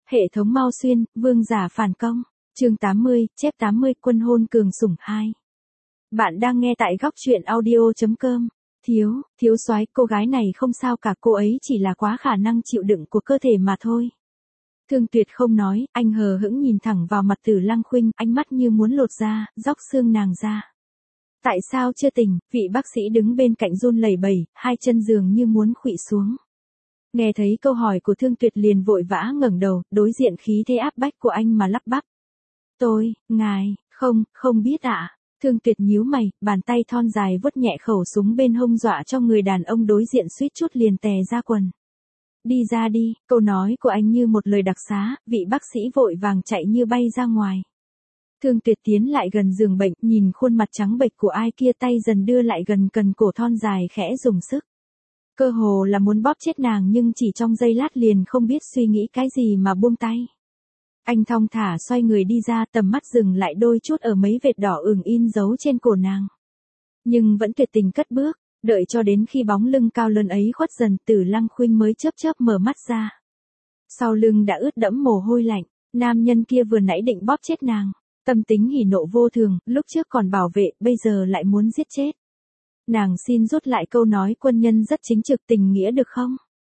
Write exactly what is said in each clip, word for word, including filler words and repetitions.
Hệ thống Mao Xuyên, vương giả phản công. Chương tám mươi, chép tám mươi, quân hôn cường sủng hai. Bạn đang nghe tại góc truyện audio chấm com. Thiếu, thiếu soái, cô gái này không sao cả, cô ấy chỉ là quá khả năng chịu đựng của cơ thể mà thôi. Thương Tuyệt không nói, anh hờ hững nhìn thẳng vào mặt Tử Lăng Khuynh, ánh mắt như muốn lột da, róc xương nàng ra. Tại sao chưa tỉnh? Vị bác sĩ đứng bên cạnh run lẩy bẩy, hai chân dường như muốn khuỵu xuống. Nghe thấy câu hỏi của Thương Tuyệt liền vội vã ngẩng đầu, đối diện khí thế áp bách của anh mà lắp bắp. Tôi, ngài, không, không biết ạ. À. Thương Tuyệt nhíu mày, bàn tay thon dài vuốt nhẹ khẩu súng bên hông dọa cho người đàn ông đối diện suýt chút liền tè ra quần. Đi ra đi, câu nói của anh như một lời đặc xá, vị bác sĩ vội vàng chạy như bay ra ngoài. Thương Tuyệt tiến lại gần giường bệnh, nhìn khuôn mặt trắng bệch của ai kia, tay dần đưa lại gần cần cổ thon dài khẽ dùng sức. Cơ hồ là muốn bóp chết nàng nhưng chỉ trong giây lát liền không biết suy nghĩ cái gì mà buông tay. Anh thong thả xoay người đi ra, tầm mắt dừng lại đôi chút ở mấy vệt đỏ ửng in dấu trên cổ nàng. Nhưng vẫn tuyệt tình cất bước, đợi cho đến khi bóng lưng cao lớn ấy khuất dần, Tử Lăng Khuynh mới chớp chớp mở mắt ra. Sau lưng đã ướt đẫm mồ hôi lạnh, nam nhân kia vừa nãy định bóp chết nàng, tâm tính hỉ nộ vô thường, lúc trước còn bảo vệ, bây giờ lại muốn giết chết. Nàng xin rút lại câu nói quân nhân rất chính trực tình nghĩa được không?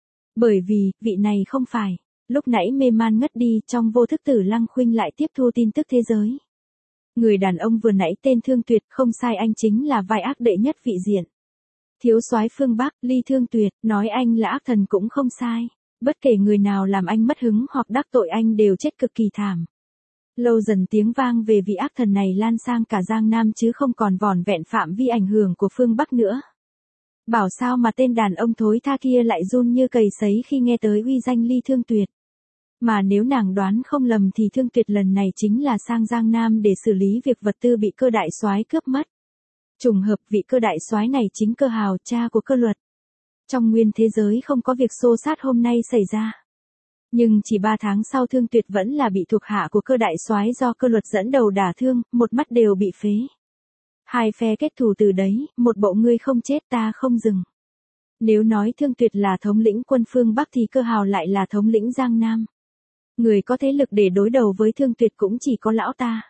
Bởi vì, vị này không phải. Lúc nãy mê man ngất đi, trong vô thức Tử Lăng Khuynh lại tiếp thu tin tức thế giới. Người đàn ông vừa nãy tên Thương Tuyệt, không sai, anh chính là vai ác đệ nhất vị diện. Thiếu soái phương Bắc, Ly Thương Tuyệt, nói anh là ác thần cũng không sai. Bất kể người nào làm anh mất hứng hoặc đắc tội anh đều chết cực kỳ thảm. Lâu dần tiếng vang về vị ác thần này lan sang cả Giang Nam chứ không còn vỏn vẹn phạm vi ảnh hưởng của phương Bắc nữa. Bảo sao mà tên đàn ông thối tha kia lại run như cầy sấy khi nghe tới uy danh Ly Thương Tuyệt. Mà nếu nàng đoán không lầm thì Thương Tuyệt lần này chính là sang Giang Nam để xử lý việc vật tư bị Cơ đại soái cướp mất. Trùng hợp vị Cơ đại soái này chính Cơ Hào, cha của Cơ Luật. Trong nguyên thế giới không có việc xô sát hôm nay xảy ra. Nhưng chỉ ba tháng sau Thương Tuyệt vẫn là bị thuộc hạ của Cơ đại soái do Cơ Luật dẫn đầu đả thương, một mắt đều bị phế. Hai phe kết thù từ đấy, một bộ ngươi không chết ta không dừng. Nếu nói Thương Tuyệt là thống lĩnh quân phương Bắc thì Cơ Hào lại là thống lĩnh Giang Nam. Người có thế lực để đối đầu với Thương Tuyệt cũng chỉ có lão ta.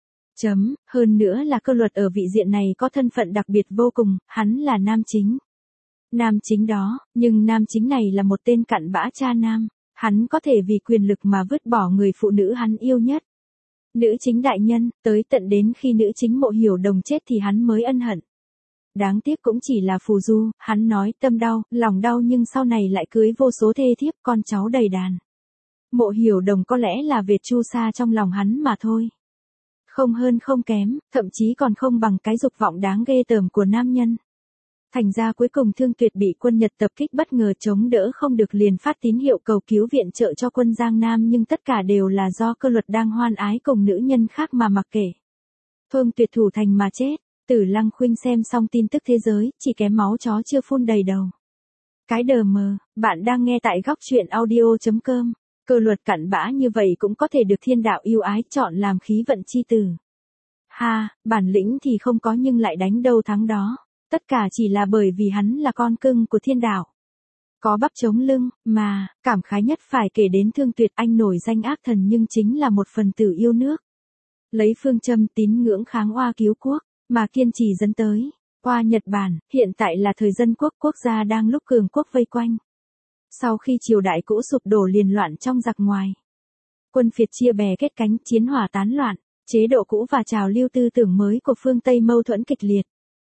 Chấm, hơn nữa là Cơ Luật ở vị diện này có thân phận đặc biệt vô cùng, hắn là nam chính. Nam chính đó, nhưng nam chính này là một tên cặn bã cha nam, hắn có thể vì quyền lực mà vứt bỏ người phụ nữ hắn yêu nhất. Nữ chính đại nhân, tới tận đến khi nữ chính Mộ Hiểu Đồng chết thì hắn mới ân hận. Đáng tiếc cũng chỉ là phù du, hắn nói tâm đau, lòng đau nhưng sau này lại cưới vô số thê thiếp, con cháu đầy đàn. Mộ Hiểu Đồng có lẽ là Việt Chu Sa trong lòng hắn mà thôi. Không hơn không kém, thậm chí còn không bằng cái dục vọng đáng ghê tởm của nam nhân. Thành ra cuối cùng Thương Tuyệt bị quân Nhật tập kích bất ngờ chống đỡ không được liền phát tín hiệu cầu cứu viện trợ cho quân Giang Nam, nhưng tất cả đều là do Cơ Luật đang hoan ái cùng nữ nhân khác mà mặc kệ. Thương Tuyệt thủ thành mà chết. Tử Lăng Khuynh xem xong tin tức thế giới, chỉ kém máu chó chưa phun đầy đầu. Cái đờ mờ, bạn đang nghe tại góc truyện audio chấm com. Cơ Luật cặn bã như vậy cũng có thể được thiên đạo yêu ái chọn làm khí vận chi tử. Ha, bản lĩnh thì không có nhưng lại đánh đâu thắng đó. Tất cả chỉ là bởi vì hắn là con cưng của thiên đạo. Có bắp chống lưng, mà, cảm khái nhất phải kể đến Thương Tuyệt, anh nổi danh ác thần nhưng chính là một phần tử yêu nước. Lấy phương châm tín ngưỡng kháng oa cứu quốc, mà kiên trì dẫn tới. Qua Nhật Bản, hiện tại là thời dân quốc, quốc gia đang lúc cường quốc vây quanh. Sau khi triều đại cũ sụp đổ liền loạn trong giặc ngoài. Quân phiệt chia bè kết cánh, chiến hỏa tán loạn, chế độ cũ và trào lưu tư tưởng mới của phương Tây mâu thuẫn kịch liệt.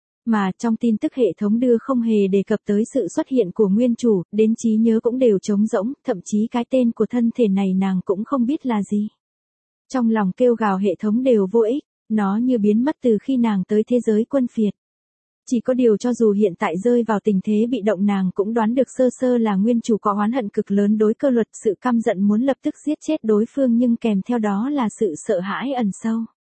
Mà trong tin tức hệ thống đưa không hề đề cập tới sự xuất hiện của nguyên chủ, đến trí nhớ cũng đều trống rỗng, thậm chí cái tên của thân thể này nàng cũng không biết là gì. Trong lòng kêu gào hệ thống đều vô ích, nó như biến mất từ khi nàng tới thế giới quân phiệt. Chỉ có điều cho dù hiện tại rơi vào tình thế bị động nàng cũng đoán được sơ sơ là nguyên chủ có oán hận cực lớn đối Cơ Luật, sự căm giận muốn lập tức giết chết đối phương nhưng kèm theo đó là sự sợ hãi ẩn sâu.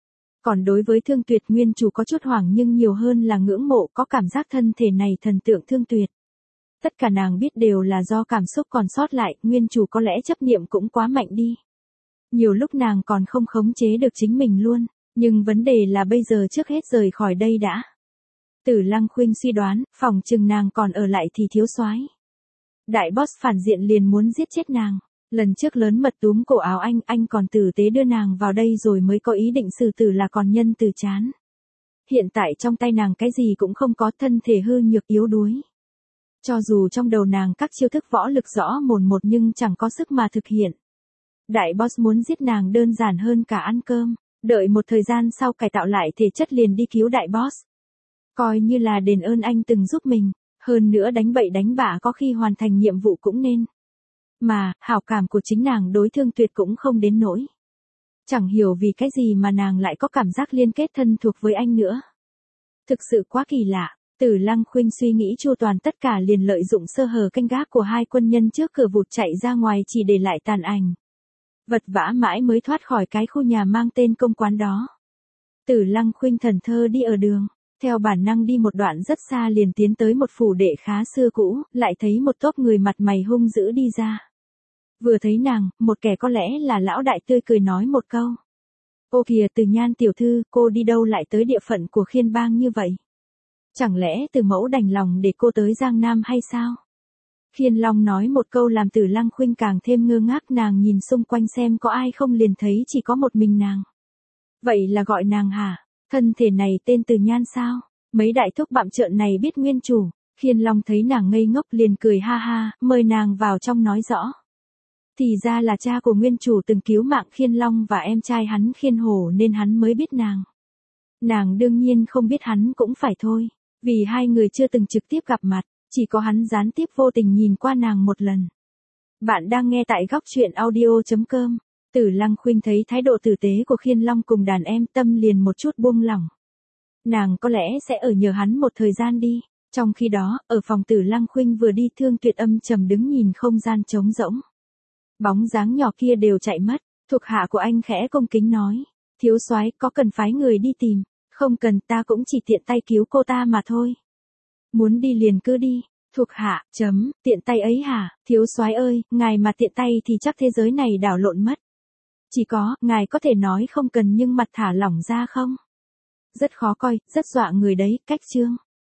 Còn đối với Thương Tuyệt, nguyên chủ có chút hoảng nhưng nhiều hơn là ngưỡng mộ, có cảm giác thân thể này thần tượng Thương Tuyệt. Tất cả nàng biết đều là do cảm xúc còn sót lại, nguyên chủ có lẽ chấp niệm cũng quá mạnh đi. Nhiều lúc nàng còn không khống chế được chính mình luôn, nhưng vấn đề là bây giờ trước hết rời khỏi đây đã. Tử Lăng Khuynh suy đoán, phỏng chừng nàng còn ở lại thì thiếu soái. Đại boss phản diện liền muốn giết chết nàng. Lần trước lớn mật túm cổ áo anh, anh còn tử tế đưa nàng vào đây rồi mới có ý định xử tử là còn nhân từ chán. Hiện tại trong tay nàng cái gì cũng không có, thân thể hư nhược yếu đuối. Cho dù trong đầu nàng các chiêu thức võ lực rõ mồn một nhưng chẳng có sức mà thực hiện. Đại boss muốn giết nàng đơn giản hơn cả ăn cơm, đợi một thời gian sau cải tạo lại thể chất liền đi cứu đại boss. Coi như là đền ơn anh từng giúp mình, hơn nữa đánh bậy đánh bạ có khi hoàn thành nhiệm vụ cũng nên. Mà, hảo cảm của chính nàng đối Thương Tuyệt cũng không đến nỗi. Chẳng hiểu vì cái gì mà nàng lại có cảm giác liên kết thân thuộc với anh nữa. Thực sự quá kỳ lạ. Tử Lăng Khuynh suy nghĩ chu toàn tất cả liền lợi dụng sơ hở canh gác của hai quân nhân trước cửa vụt chạy ra ngoài chỉ để lại tàn ảnh. Vật vã mãi mới thoát khỏi cái khu nhà mang tên công quán đó. Tử Lăng Khuynh thần thơ đi ở đường, theo bản năng đi một đoạn rất xa liền tiến tới một phủ đệ khá xưa cũ, lại thấy một tốp người mặt mày hung dữ đi ra. Vừa thấy nàng, một kẻ có lẽ là lão đại tươi cười nói một câu. Ô kìa Từ Nhan tiểu thư, cô đi đâu lại tới địa phận của Khiên Bang như vậy? Chẳng lẽ Từ mẫu đành lòng để cô tới Giang Nam hay sao? Khiên Long nói một câu làm Tử Lăng Khuynh càng thêm ngơ ngác, nàng nhìn xung quanh xem có ai không liền thấy chỉ có một mình nàng. Vậy là gọi nàng hả? Thân thể này tên Từ Nhan sao? Mấy đại thúc bặm trợn này biết nguyên chủ. Khiên Long thấy nàng ngây ngốc liền cười ha ha, mời nàng vào trong nói rõ. Thì ra là cha của nguyên chủ từng cứu mạng Khiên Long và em trai hắn Khiên Hổ nên hắn mới biết nàng. Nàng đương nhiên không biết hắn cũng phải thôi, vì hai người chưa từng trực tiếp gặp mặt, chỉ có hắn gián tiếp vô tình nhìn qua nàng một lần. Bạn đang nghe tại góc truyện audio chấm com. Tử Lăng Khuynh thấy thái độ tử tế của Khiên Long cùng đàn em tâm liền một chút buông lỏng. Nàng có lẽ sẽ ở nhờ hắn một thời gian đi. Trong khi đó, ở phòng Tử Lăng Khuynh vừa đi Thương Tuyệt âm trầm đứng nhìn không gian trống rỗng. Bóng dáng nhỏ kia đều chạy mất, thuộc hạ của anh khẽ cung kính nói. Thiếu soái có cần phái người đi tìm, không cần, ta cũng chỉ tiện tay cứu cô ta mà thôi. Muốn đi liền cứ đi, thuộc hạ, chấm, tiện tay ấy hả, thiếu soái ơi, ngài mà tiện tay thì chắc thế giới này đảo lộn mất. Chỉ có, ngài có thể nói không cần nhưng mặt thả lỏng ra không? Rất khó coi, rất dọa người đấy, cách chương.